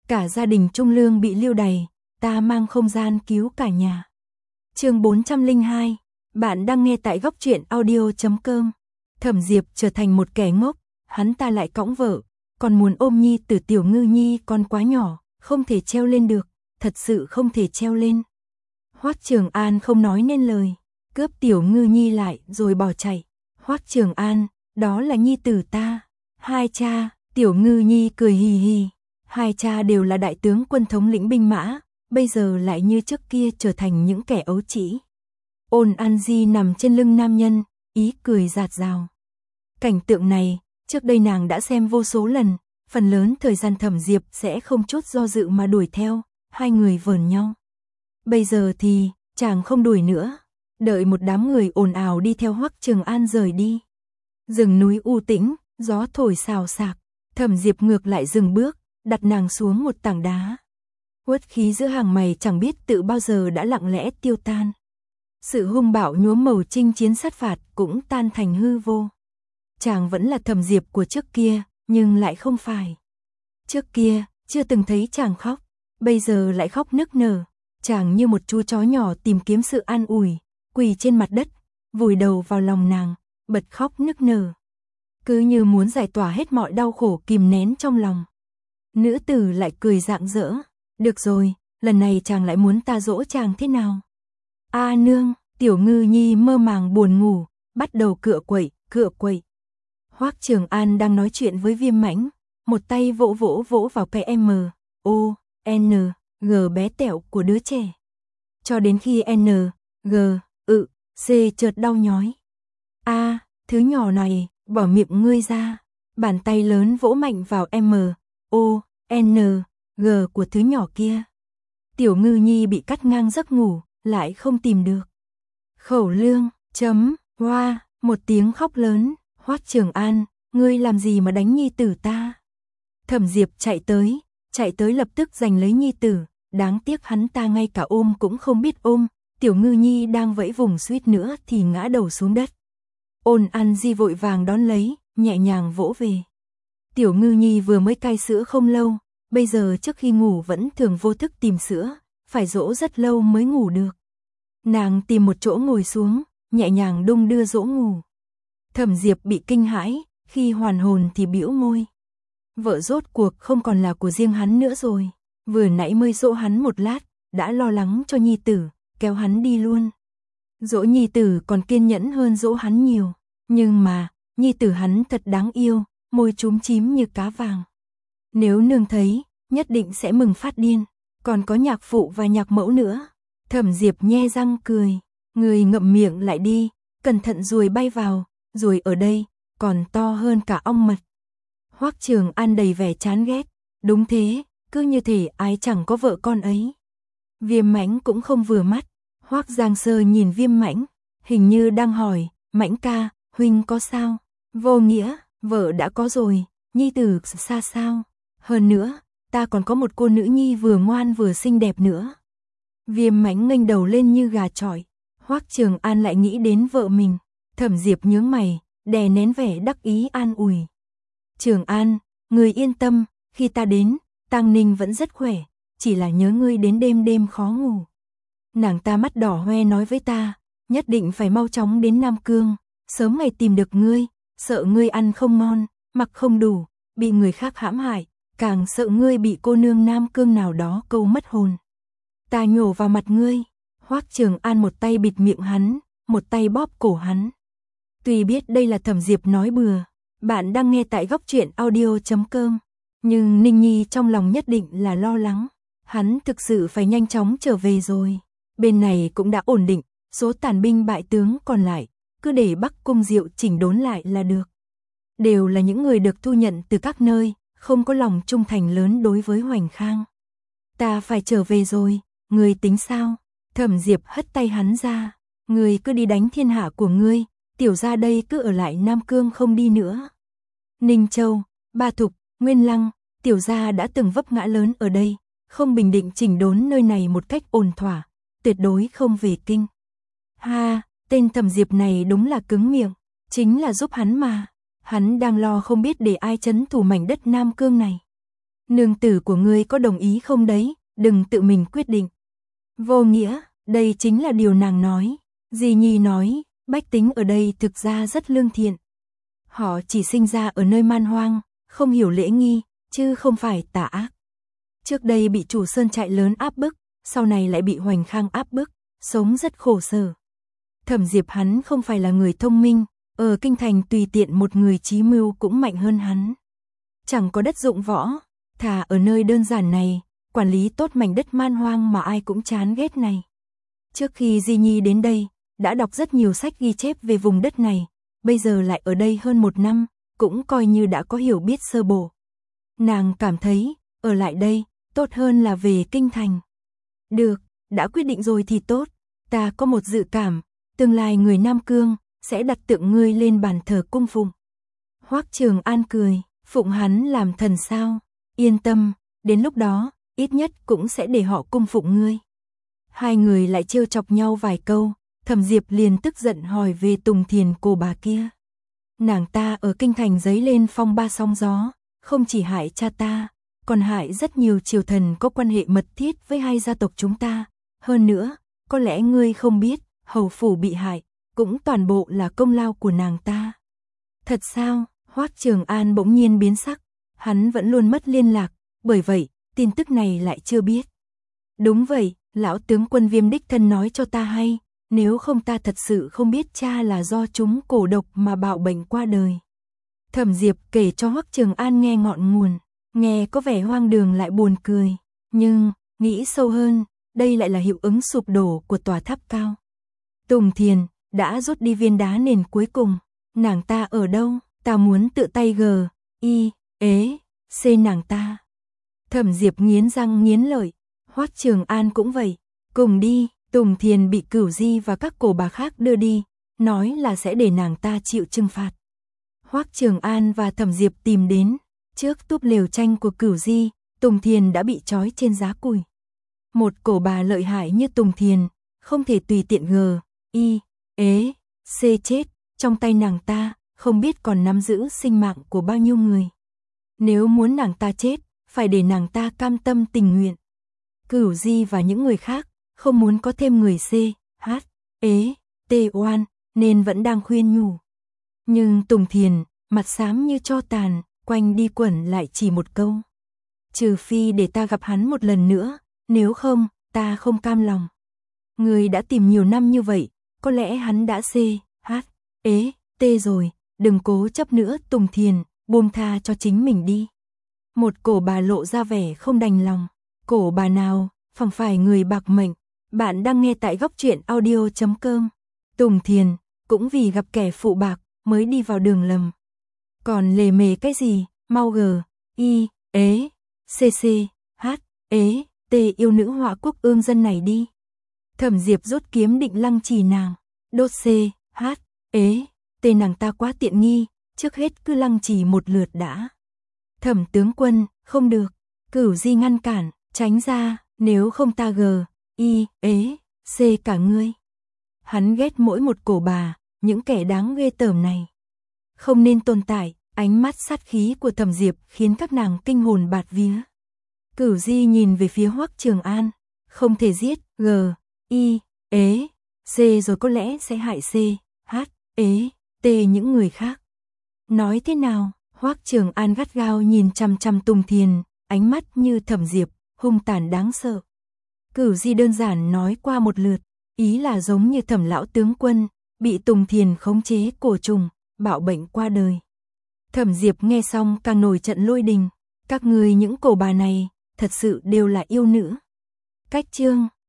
cả gia đình Trung Lương bị lưu đày, ta mang không gian cứu cả nhà. Chương 402, bạn đang nghe tại góc truyện audio.com. Thẩm Diệp trở thành một kẻ ngốc, hắn ta lại cõng vợ, còn muốn ôm nhi tử Tiểu Ngư Nhi còn quá nhỏ, không thể treo lên được, thật sự không thể treo lên. Hoắc Trường An không nói nên lời, cướp Tiểu Ngư Nhi lại rồi bỏ chạy. Hoắc Trường An, đó là nhi tử ta. Hai cha, Tiểu Ngư Nhi cười hì hì. Hai cha đều là đại tướng quân thống lĩnh binh mã, bây giờ lại như trước kia trở thành những kẻ ấu trĩ. Ôn An Di nằm trên lưng nam nhân, ý cười rạt rào. Cảnh tượng này, trước đây nàng đã xem vô số lần, phần lớn thời gian Thẩm Diệp sẽ không chút do dự mà đuổi theo, hai người vờn nhau. Bây giờ thì, chàng không đuổi nữa, đợi một đám người ồn ào đi theo Hoắc Trường An rời đi. Rừng núi u tĩnh, gió thổi xào xạc, Thẩm Diệp ngược lại dừng bước, đặt nàng xuống một tảng đá. Uất khí giữa hàng mày chẳng biết tự bao giờ đã lặng lẽ tiêu tan. Sự hung bạo nhuốm màu chinh chiến sát phạt cũng tan thành hư vô. Chàng vẫn là Thẩm Diệp của trước kia, nhưng lại không phải. Trước kia, chưa từng thấy chàng khóc, bây giờ lại khóc nức nở. Chàng như một chú chó nhỏ tìm kiếm sự an ủi, quỳ trên mặt đất, vùi đầu vào lòng nàng, bật khóc nức nở. Cứ như muốn giải tỏa hết mọi đau khổ kìm nén trong lòng. Nữ tử lại cười rạng rỡ. Được rồi, lần này chàng lại muốn ta dỗ chàng thế nào? A nương, Tiểu Ngư Nhi mơ màng buồn ngủ, bắt đầu cựa quậy. Hoắc Trường An đang nói chuyện với Viêm Mãnh, một tay vỗ vào PM, O, N, G bé tẹo của đứa trẻ. Cho đến khi N, G, C chợt đau nhói. A, thứ nhỏ này, bỏ miệng ngươi ra. Bàn tay lớn vỗ mạnh vào M, O, N, G của thứ nhỏ kia. Tiểu Ngư Nhi bị cắt ngang giấc ngủ, lại không tìm được. Khẩu lương, hoa, một tiếng khóc lớn. Hoắc Trường An, ngươi làm gì mà đánh nhi tử ta? Thẩm Diệp chạy tới lập tức giành lấy nhi tử, đáng tiếc hắn ta ngay cả ôm cũng không biết ôm, Tiểu Ngư Nhi đang vẫy vùng suýt nữa thì ngã đầu xuống đất. Ôn An Di vội vàng đón lấy, nhẹ nhàng vỗ về. Tiểu Ngư Nhi vừa mới cai sữa không lâu, bây giờ trước khi ngủ vẫn thường vô thức tìm sữa, phải dỗ rất lâu mới ngủ được. Nàng tìm một chỗ ngồi xuống, nhẹ nhàng đung đưa dỗ ngủ. Thẩm Diệp bị kinh hãi, khi hoàn hồn thì bĩu môi. Vợ rốt cuộc không còn là của riêng hắn nữa rồi, vừa nãy mới dỗ hắn một lát, đã lo lắng cho nhi tử, kéo hắn đi luôn. Dỗ nhi tử còn kiên nhẫn hơn dỗ hắn nhiều, nhưng mà, nhi tử hắn thật đáng yêu, môi chúm chím như cá vàng. Nếu nương thấy, nhất định sẽ mừng phát điên, còn có nhạc phụ và nhạc mẫu nữa. Thẩm Diệp nhe răng cười, người ngậm miệng lại đi, cẩn thận ruồi bay vào, ruồi ở đây, còn to hơn cả ong mật. Hoắc Trường An đầy vẻ chán ghét, đúng thế, cứ như thể ai chẳng có vợ con ấy. Viêm Mãnh cũng không vừa mắt, Hoắc Giang Sơ nhìn Viêm Mãnh, hình như đang hỏi, Mãnh ca, huynh có sao? Vô nghĩa, vợ đã có rồi, nhi tử xa sao? Hơn nữa, ta còn có một cô nữ nhi vừa ngoan vừa xinh đẹp nữa. Viêm Mãnh nghênh đầu lên như gà chọi, Hoắc Trường An lại nghĩ đến vợ mình. Thẩm Diệp nhướng mày, đè nén vẻ đắc ý an ủi. Trường An, người yên tâm, khi ta đến, Tang Ninh vẫn rất khỏe, chỉ là nhớ ngươi đến đêm khó ngủ. Nàng ta mắt đỏ hoe nói với ta, nhất định phải mau chóng đến Nam Cương, sớm ngày tìm được ngươi, sợ ngươi ăn không ngon, mặc không đủ, bị người khác hãm hại, càng sợ ngươi bị cô nương Nam Cương nào đó câu mất hồn. Ta nhổ vào mặt ngươi. Hoắc Trường An một tay bịt miệng hắn, một tay bóp cổ hắn. Tuy biết đây là Thẩm Diệp nói bừa, bạn đang nghe tại góc truyện audio.com, nhưng Ninh Nhi trong lòng nhất định là lo lắng. Hắn thực sự phải nhanh chóng trở về rồi. Bên này cũng đã ổn định, số tàn binh bại tướng còn lại, cứ để Bắc Cung Diệu chỉnh đốn lại là được. Đều là những người được thu nhận từ các nơi, không có lòng trung thành lớn đối với Hoành Khang. Ta phải trở về rồi, ngươi tính sao? Thẩm Diệp hất tay hắn ra, ngươi cứ đi đánh thiên hạ của ngươi, tiểu gia đây cứ ở lại Nam Cương không đi nữa. Ninh Châu, Ba Thục, Nguyên Lăng, tiểu gia đã từng vấp ngã lớn ở đây, không bình định chỉnh đốn nơi này một cách ổn thỏa, tuyệt đối không về kinh. Ha, tên Thẩm Diệp này đúng là cứng miệng, chính là giúp hắn mà, hắn đang lo không biết để ai trấn thủ mảnh đất Nam Cương này. Nương tử của ngươi có đồng ý không đấy, đừng tự mình quyết định. Vô nghĩa, đây chính là điều nàng nói. Di Nhi nói, bách tính ở đây thực ra rất lương thiện. Họ chỉ sinh ra ở nơi man hoang, không hiểu lễ nghi, chứ không phải tà ác. Trước đây bị chủ sơn trại lớn áp bức, sau này lại bị Hoành Khang áp bức, sống rất khổ sở. Thẩm Diệp hắn không phải là người thông minh, ở kinh thành tùy tiện một người trí mưu cũng mạnh hơn hắn. Chẳng có đất dụng võ, thà ở nơi đơn giản này, quản lý tốt mảnh đất man hoang mà ai cũng chán ghét này. Trước khi Di Nhi đến đây, đã đọc rất nhiều sách ghi chép về vùng đất này, bây giờ lại ở đây hơn 1 năm, cũng coi như đã có hiểu biết sơ bộ. Nàng cảm thấy, ở lại đây, tốt hơn là về kinh thành. Được, đã quyết định rồi thì tốt, ta có một dự cảm, tương lai người Nam Cương sẽ đặt tượng ngươi lên bàn thờ cung phụng. Hoắc Trường An cười, phụng hắn làm thần sao? Yên tâm, đến lúc đó, ít nhất cũng sẽ để họ cung phụng ngươi. Hai người lại trêu chọc nhau vài câu, Thẩm Diệp liền tức giận hỏi về Tùng Thiền cô bà kia. Nàng ta ở kinh thành giấy lên phong ba sóng gió, không chỉ hại cha ta, còn hại rất nhiều triều thần có quan hệ mật thiết với hai gia tộc chúng ta. Hơn nữa, có lẽ ngươi không biết, hầu phủ bị hại, cũng toàn bộ là công lao của nàng ta. Thật sao? Hoắc Trường An bỗng nhiên biến sắc, hắn vẫn luôn mất liên lạc, bởi vậy, tin tức này lại chưa biết. Đúng vậy, lão tướng quân Viêm đích thân nói cho ta hay, nếu không ta thật sự không biết cha là do chúng cổ độc mà bạo bệnh qua đời. Thẩm Diệp kể cho Hoắc Trường An nghe ngọn nguồn, nghe có vẻ hoang đường lại buồn cười, nhưng, nghĩ sâu hơn, đây lại là hiệu ứng sụp đổ của tòa tháp cao. Tùng Thiền đã rút đi viên đá nền cuối cùng, nàng ta ở đâu? Ta muốn tự tay C nàng ta. Thẩm Diệp nghiến răng nghiến lợi, Hoắc Trường An cũng vậy, cùng đi. Tùng Thiền bị Cửu Di và các cổ bà khác đưa đi, nói là sẽ để nàng ta chịu trừng phạt. Hoắc Trường An và Thẩm Diệp tìm đến, trước túp lều tranh của Cửu Di, Tùng Thiền đã bị trói trên giá củi. Một cổ bà lợi hại như Tùng Thiền, không thể tùy tiện C chết, trong tay nàng ta, không biết còn nắm giữ sinh mạng của bao nhiêu người. Nếu muốn nàng ta chết, phải để nàng ta cam tâm tình nguyện. Cửu Di và những người khác, không muốn có thêm người oan, nên vẫn đang khuyên nhủ. Nhưng Tùng Thiền, mặt xám như tro tàn, quanh đi quẩn lại chỉ một câu. Trừ phi để ta gặp hắn một lần nữa, nếu không, ta không cam lòng. Người đã tìm nhiều năm như vậy, có lẽ hắn đã rồi, đừng cố chấp nữa Tùng Thiền, buông tha cho chính mình đi. Một cổ bà lộ ra vẻ không đành lòng. Cổ bà nào, phẳng phải người bạc mệnh. Bạn đang nghe tại góc truyện audio.com. Tùng Thiền, cũng vì gặp kẻ phụ bạc, mới đi vào đường lầm. Còn lề mề cái gì, mau yêu nữ họa quốc ương dân này đi. Thẩm Diệp rút kiếm định lăng trì nàng. Đốt nàng ta quá tiện nghi, trước hết cứ lăng trì một lượt đã. Thẩm tướng quân, không được. Cửu Di ngăn cản, tránh ra, nếu không ta cả ngươi. Hắn ghét mỗi một cổ bà, những kẻ đáng ghê tởm này. Không nên tồn tại, ánh mắt sát khí của Thẩm Diệp khiến các nàng kinh hồn bạt vía. Cửu Di nhìn về phía Hoắc Trường An, không thể giết rồi có lẽ sẽ hại những người khác. Nói thế nào? Hoắc Trường An gắt gao nhìn chằm chằm Tùng Thiền, ánh mắt như Thẩm Diệp, hung tàn đáng sợ. Cửu Di đơn giản nói qua một lượt, ý là giống như Thẩm lão tướng quân, bị Tùng Thiền khống chế cổ trùng, bạo bệnh qua đời. Thẩm Diệp nghe xong càng nổi trận lôi đình, các ngươi những cổ bà này, thật sự đều là yêu nữ. Cách chương